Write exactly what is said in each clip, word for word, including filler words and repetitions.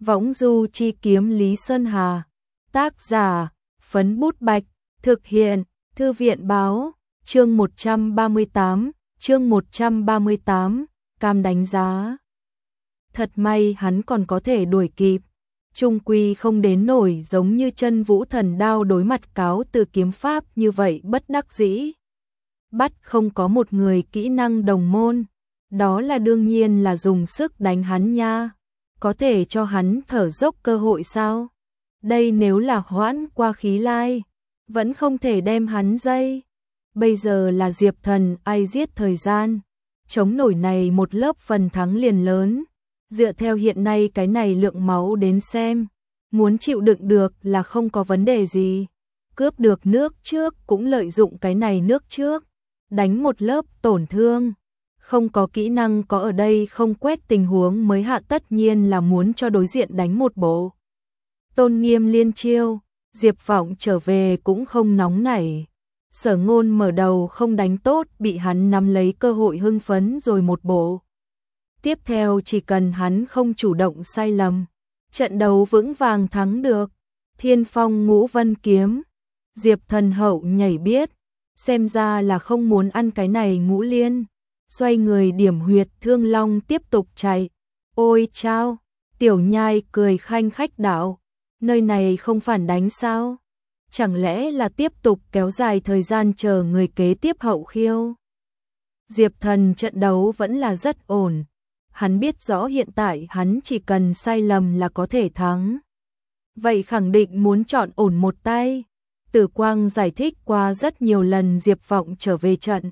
Võng du chi kiếm Lý Sơn Hà. Tác giả, Phấn Bút Bạch. Thực hiện, Thư viện Báo. Chương một trăm ba mươi tám, chương một trăm ba mươi tám, Cam đánh giá. Thật may hắn còn có thể đuổi kịp. Trung quy không đến nổi giống như Chân Vũ Thần Đao đối mặt cáo từ kiếm pháp như vậy bất đắc dĩ. Bắt không có một người kỹ năng đồng môn. Đó là đương nhiên là dùng sức đánh hắn nha. Có thể cho hắn thở dốc cơ hội sao? Đây nếu là hoãn qua khí lai, vẫn không thể đem hắn dây. Bây giờ là Diệp Thần ai giết thời gian. Chống nổi này một lớp phần thắng liền lớn. Dựa theo hiện nay cái này lượng máu đến xem, muốn chịu đựng được là không có vấn đề gì. Cướp được nước trước cũng lợi dụng cái này nước trước. Đánh một lớp tổn thương. Không có kỹ năng có ở đây không quét tình huống mới hạ, tất nhiên là muốn cho đối diện đánh một bộ. Tôn Nghiêm liên chiêu, Diệp Vọng trở về cũng không nóng nảy. Sở Ngôn mở đầu không đánh tốt, bị hắn nắm lấy cơ hội hưng phấn rồi một bộ. Tiếp theo chỉ cần hắn không chủ động sai lầm, trận đấu vững vàng thắng được. Thiên Phong Ngũ Vân Kiếm, Diệp Thần hậu nhảy biết, xem ra là không muốn ăn cái này ngũ liên. Xoay người điểm huyệt Thương Long tiếp tục chạy. Ôi chao, Tiểu Nhai cười khanh khách đạo, nơi này không phản đánh sao? Chẳng lẽ là tiếp tục kéo dài thời gian chờ người kế tiếp hậu khiêu? Diệp Thần trận đấu vẫn là rất ổn. Hắn biết rõ hiện tại hắn chỉ cần sai lầm là có thể thắng. Vậy khẳng định muốn chọn ổn một tay. Tử Quang giải thích qua rất nhiều lần Diệp Vọng trở về trận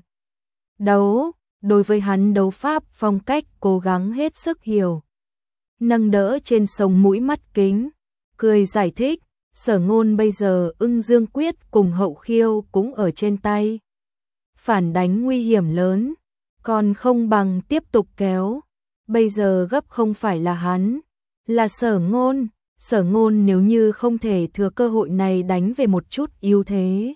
đấu. Đối với hắn đấu pháp phong cách cố gắng hết sức hiểu. Nâng đỡ trên sống mũi mắt kính, cười giải thích, Sở Ngôn bây giờ Ưng Dương Quyết cùng hậu khiêu cũng ở trên tay. Phản đánh nguy hiểm lớn, còn không bằng tiếp tục kéo. Bây giờ gấp không phải là hắn, là Sở Ngôn. Sở Ngôn nếu như không thể thừa cơ hội này đánh về một chút ưu thế,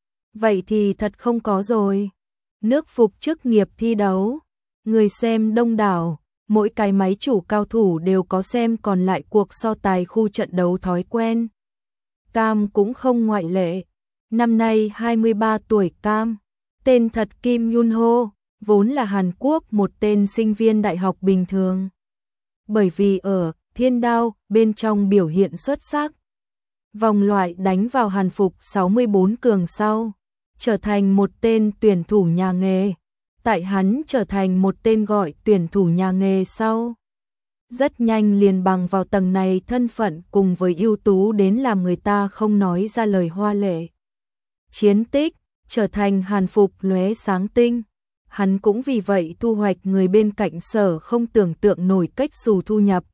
vậy thì thật không có rồi. Nước phục chức nghiệp thi đấu, người xem đông đảo, mỗi cái máy chủ cao thủ đều có xem còn lại cuộc so tài khu trận đấu thói quen. Cam cũng không ngoại lệ. Năm nay hai mươi ba tuổi Cam, tên thật Kim Yun Ho, vốn là Hàn Quốc một tên sinh viên đại học bình thường. Bởi vì ở Thiên Đao bên trong biểu hiện xuất sắc, vòng loại đánh vào Hàn phục sáu mươi bốn cường sau, trở thành một tên tuyển thủ nhà nghề. Tại hắn trở thành một tên gọi tuyển thủ nhà nghề sau, rất nhanh liền bằng vào tầng này thân phận cùng với ưu tú đến làm người ta không nói ra lời hoa lệ. Chiến tích, trở thành Hàn phục lóe sáng tinh. Hắn cũng vì vậy thu hoạch người bên cạnh Sở không tưởng tượng nổi cách xù thu nhập.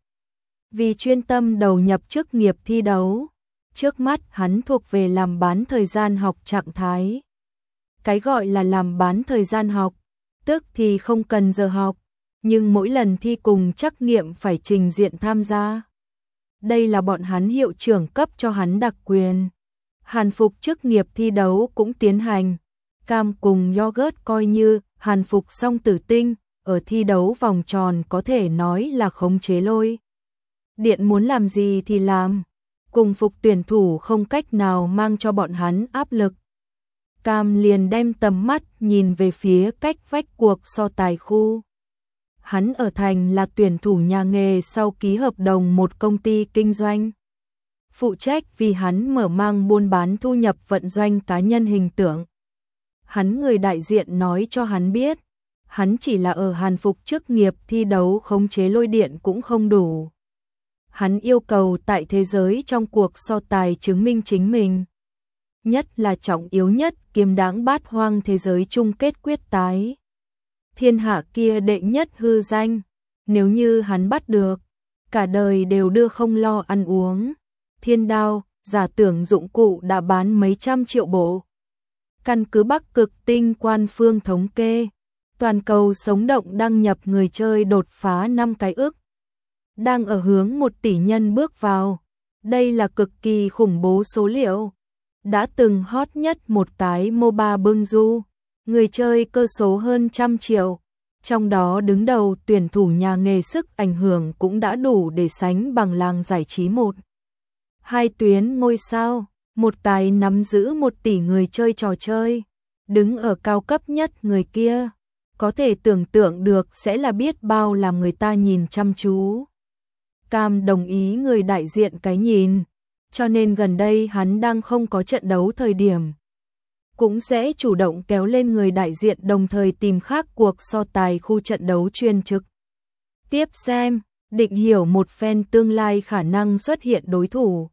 Vì chuyên tâm đầu nhập chức nghiệp thi đấu, trước mắt hắn thuộc về làm bán thời gian học trạng thái. Cái gọi là làm bán thời gian học, tức thì không cần giờ học, nhưng mỗi lần thi cùng trắc nghiệm phải trình diện tham gia. Đây là bọn hắn hiệu trưởng cấp cho hắn đặc quyền. Hàn phục chức nghiệp thi đấu cũng tiến hành. Cam cùng Yogurt coi như Hàn phục song tử tinh, ở thi đấu vòng tròn có thể nói là khống chế lôi điện, muốn làm gì thì làm. Cùng phục tuyển thủ không cách nào mang cho bọn hắn áp lực. Cam liền đem tầm mắt nhìn về phía cách vách cuộc so tài khu. Hắn ở thành là tuyển thủ nhà nghề sau ký hợp đồng một công ty kinh doanh. Phụ trách vì hắn mở mang buôn bán thu nhập vận doanh cá nhân hình tượng. Hắn người đại diện nói cho hắn biết, hắn chỉ là ở Hàn phục chức nghiệp thi đấu khống chế lôi điện cũng không đủ. Hắn yêu cầu tại thế giới trong cuộc so tài chứng minh chính mình. Nhất là trọng yếu nhất kiếm đáng bát hoang thế giới chung kết quyết tái. Thiên hạ kia đệ nhất hư danh, nếu như hắn bắt được, cả đời đều đưa không lo ăn uống. Thiên Đao, giả tưởng dụng cụ đã bán mấy trăm triệu bộ. Căn cứ Bắc Cực Tinh quan phương thống kê, toàn cầu sống động đăng nhập người chơi đột phá năm cái ức. Đang ở hướng một tỷ nhân bước vào. Đây là cực kỳ khủng bố số liệu. Đã từng hot nhất một cái MOBA bưng du, người chơi cơ số hơn trăm triệu. Trong đó đứng đầu tuyển thủ nhà nghề sức ảnh hưởng cũng đã đủ để sánh bằng làng giải trí một. Hai tuyến ngôi sao, một tài nắm giữ một tỷ người chơi trò chơi, đứng ở cao cấp nhất người kia, có thể tưởng tượng được sẽ là biết bao làm người ta nhìn chăm chú. Cam đồng ý người đại diện cái nhìn, cho nên gần đây hắn đang không có trận đấu thời điểm, cũng sẽ chủ động kéo lên người đại diện đồng thời tìm khác cuộc so tài khu trận đấu chuyên trực. Tiếp xem, định hiểu một phen tương lai khả năng xuất hiện đối thủ.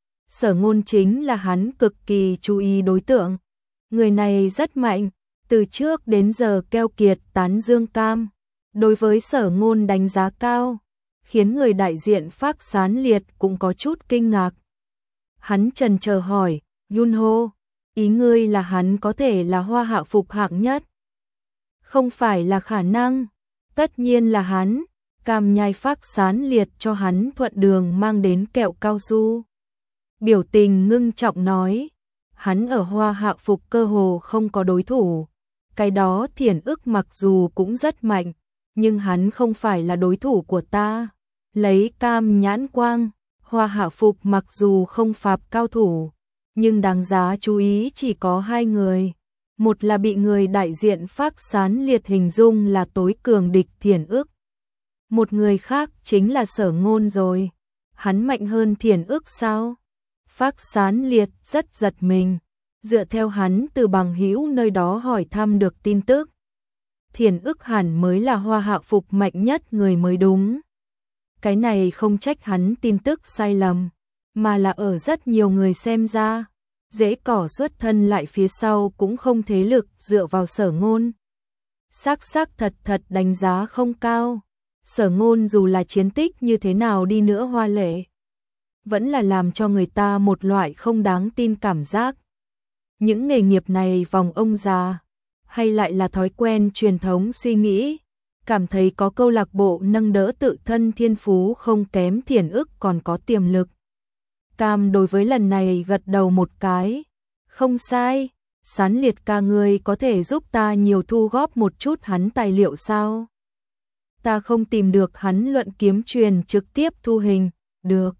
Sở Ngôn chính là hắn cực kỳ chú ý đối tượng. Người này rất mạnh, từ trước đến giờ keo kiệt tán dương Cam. Đối với Sở Ngôn đánh giá cao, khiến người đại diện Phác Sán Liệt cũng có chút kinh ngạc. Hắn chần chờ hỏi, Yunho, ý ngươi là hắn có thể là hoa hạ phục hạng nhất? Không phải là khả năng, tất nhiên là hắn. Cam nhai Phác Sán Liệt cho hắn thuận đường mang đến kẹo cao su. Biểu tình ngưng trọng nói, hắn ở hoa hạ phục cơ hồ không có đối thủ. Cái đó Thiển Ức mặc dù cũng rất mạnh, nhưng hắn không phải là đối thủ của ta. Lấy Cam nhãn quang, hoa hạ phục mặc dù không phạp cao thủ, nhưng đáng giá chú ý chỉ có hai người. Một là bị người đại diện Phác Sán Liệt hình dung là tối cường địch Thiển Ức. Một người khác chính là Sở Ngôn rồi. Hắn mạnh hơn Thiển Ức sao? Phác Sán Liệt rất giật mình, dựa theo hắn từ bằng hữu nơi đó hỏi thăm được tin tức. Thiển Ức hẳn mới là hoa hạ phục mạnh nhất người mới đúng. Cái này không trách hắn tin tức sai lầm, mà là ở rất nhiều người xem ra, dễ cỏ xuất thân lại phía sau cũng không thế lực dựa vào Sở Ngôn. Xác xác thật thật đánh giá không cao. Sở Ngôn dù là chiến tích như thế nào đi nữa hoa lệ, vẫn là làm cho người ta một loại không đáng tin cảm giác. Những nghề nghiệp này vòng ông già, hay lại là thói quen truyền thống suy nghĩ, cảm thấy có câu lạc bộ nâng đỡ tự thân thiên phú không kém Thiển Ức còn có tiềm lực. Cam đối với lần này gật đầu một cái, không sai, Sán Liệt ca ngươi có thể giúp ta nhiều thu góp một chút hắn tài liệu sao? Ta không tìm được hắn luận kiếm truyền trực tiếp thu hình, được.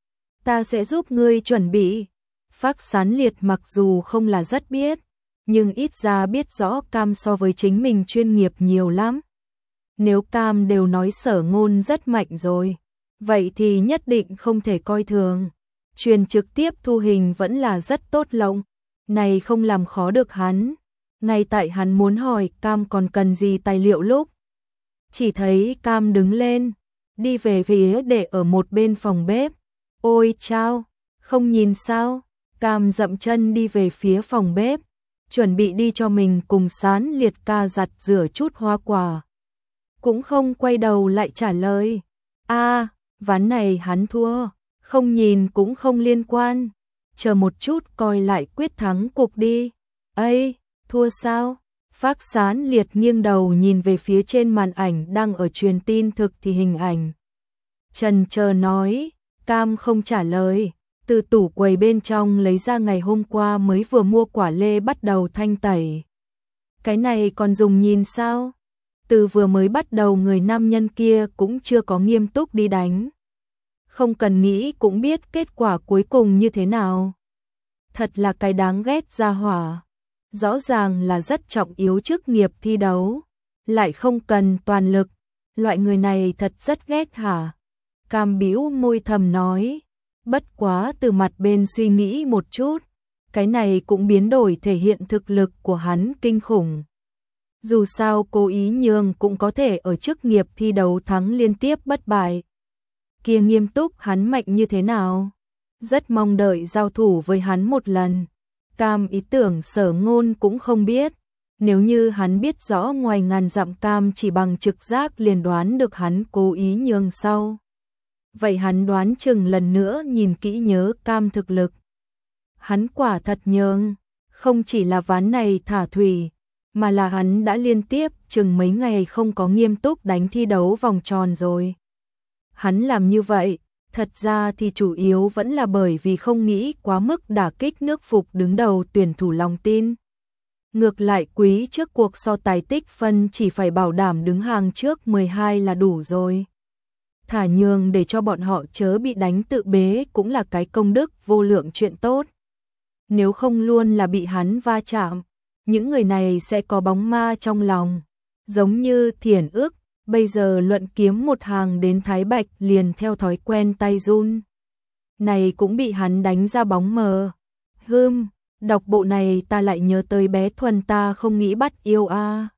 Ta sẽ giúp ngươi chuẩn bị. Phác Sán Liệt mặc dù không là rất biết, nhưng ít ra biết rõ Cam so với chính mình chuyên nghiệp nhiều lắm. Nếu Cam đều nói Sở Ngôn rất mạnh rồi, vậy thì nhất định không thể coi thường. Truyền trực tiếp thu hình vẫn là rất tốt lộng, này không làm khó được hắn. Ngay tại hắn muốn hỏi Cam còn cần gì tài liệu lúc, chỉ thấy Cam đứng lên, đi về phía để ở một bên phòng bếp. Ôi chao, không nhìn sao? Cam dậm chân đi về phía phòng bếp, chuẩn bị đi cho mình cùng Sán Liệt ca giặt rửa chút hoa quả. Cũng không quay đầu lại trả lời. A, à, ván này hắn thua, không nhìn cũng không liên quan. Chờ một chút coi lại quyết thắng cuộc đi. Ây, thua sao? Phác Sán Liệt nghiêng đầu nhìn về phía trên màn ảnh đang ở truyền tin thực thì hình ảnh. Trần chờ nói, Cam không trả lời, từ tủ quầy bên trong lấy ra ngày hôm qua mới vừa mua quả lê bắt đầu thanh tẩy. Cái này còn dùng nhìn sao? Từ vừa mới bắt đầu người nam nhân kia cũng chưa có nghiêm túc đi đánh. Không cần nghĩ cũng biết kết quả cuối cùng như thế nào. Thật là cái đáng ghét gia hỏa. Rõ ràng là rất trọng yếu chức nghiệp thi đấu, lại không cần toàn lực. Loại người này thật rất ghét hả? Cam bĩu môi thầm nói. Bất quá từ mặt bên suy nghĩ một chút, cái này cũng biến đổi thể hiện thực lực của hắn kinh khủng. Dù sao Cố Ý Nhường cũng có thể ở chức nghiệp thi đấu thắng liên tiếp bất bại. Kia nghiêm túc hắn mạnh như thế nào? Rất mong đợi giao thủ với hắn một lần. Cam ý tưởng Sở Ngôn cũng không biết. Nếu như hắn biết rõ ngoài ngàn dặm Cam chỉ bằng trực giác liền đoán được hắn Cố Ý Nhường sau. Vậy hắn đoán chừng lần nữa nhìn kỹ nhớ Cam thực lực. Hắn quả thật nhường, không chỉ là ván này thả thủy, mà là hắn đã liên tiếp chừng mấy ngày không có nghiêm túc đánh thi đấu vòng tròn rồi. Hắn làm như vậy, thật ra thì chủ yếu vẫn là bởi vì không nghĩ quá mức đả kích nước phục đứng đầu tuyển thủ lòng tin. Ngược lại quý trước cuộc so tài tích phân chỉ phải bảo đảm đứng hàng trước mười hai là đủ rồi. Thả nhường để cho bọn họ chớ bị đánh tự bế cũng là cái công đức vô lượng chuyện tốt. Nếu không luôn là bị hắn va chạm, những người này sẽ có bóng ma trong lòng. Giống như Thiển Ước, bây giờ luận kiếm một hàng đến Thái Bạch liền theo thói quen tay run. Này cũng bị hắn đánh ra bóng mờ. Hưm, đọc bộ này ta lại nhớ tới bé Thuần ta không nghĩ bắt yêu a.